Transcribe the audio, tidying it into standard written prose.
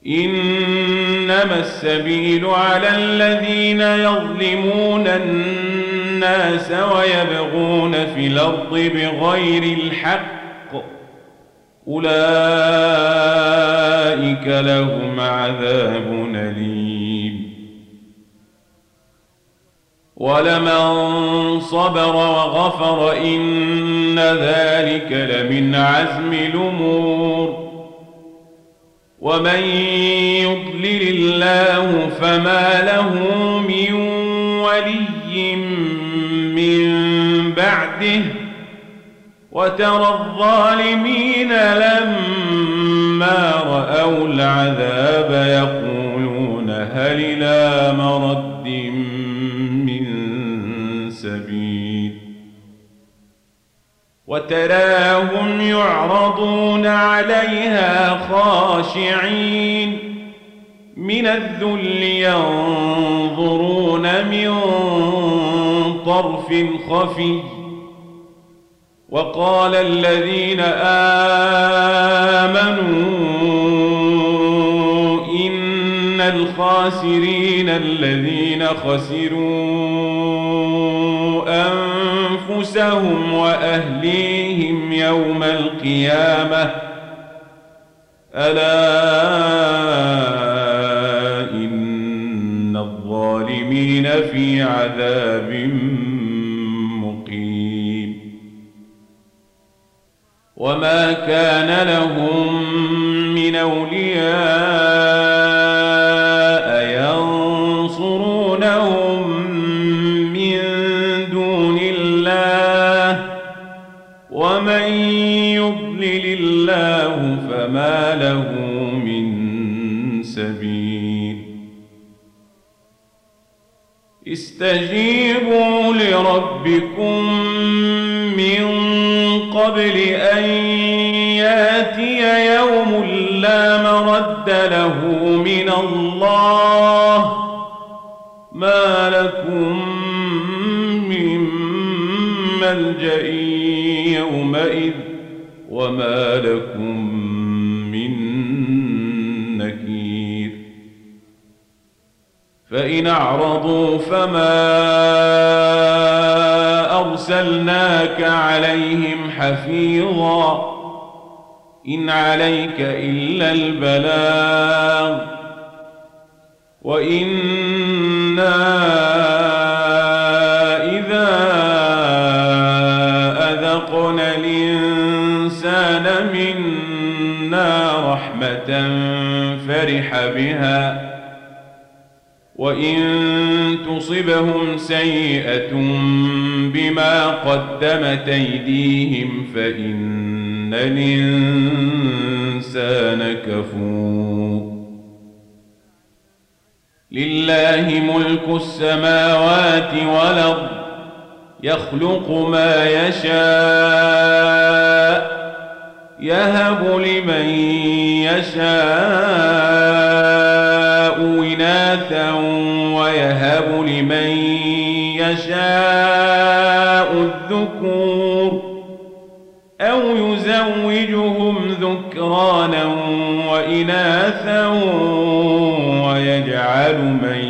إنما السبيل على الذين يظلمون الناس ويبغون في الأرض بغير الحق أولئك لهم عذاب أليم ولمن صبر وغفر إن ذلك لمن عزم الأمور ومن يضلل الله فما له من ولي من بعده وترى الظالمين لما رأوا العذاب يقولون هل إلى مرد من سبيل وتراهم يعرضون عليها خاشعين من الذل ينظرون من طرف خفي وقال الذين آمنوا إن الخاسرين الذين خسروا أنفسهم وأهليهم يوم القيامة ألا إن الظالمين في عذاب مقيم وما كان لهم من أولياء ينصرونهم من دون الله ومن يضلل الله فما له من سبيل استجيبوا لربكم من قبل أن يأتي يوم لا مرد له من الله ما لكم من ملجأ يومئذ وما لكم من نكير فإن أعرضوا فما أرسلناك عليهم حفيظا إن عليك إلا البلاغ وإنا إذا أذقنا الإنسان منا رحمة فرح بها وإن تصبهم سيئة بما قدمت أيديهم فإن الإنسان كفور لله ملك السماوات والأرض يخلق ما يشاء يهب لمن يشاء إناثا ويهب لمن يشاء الذكور أو يزوجهم ذكرانا وإناثا ويجعل من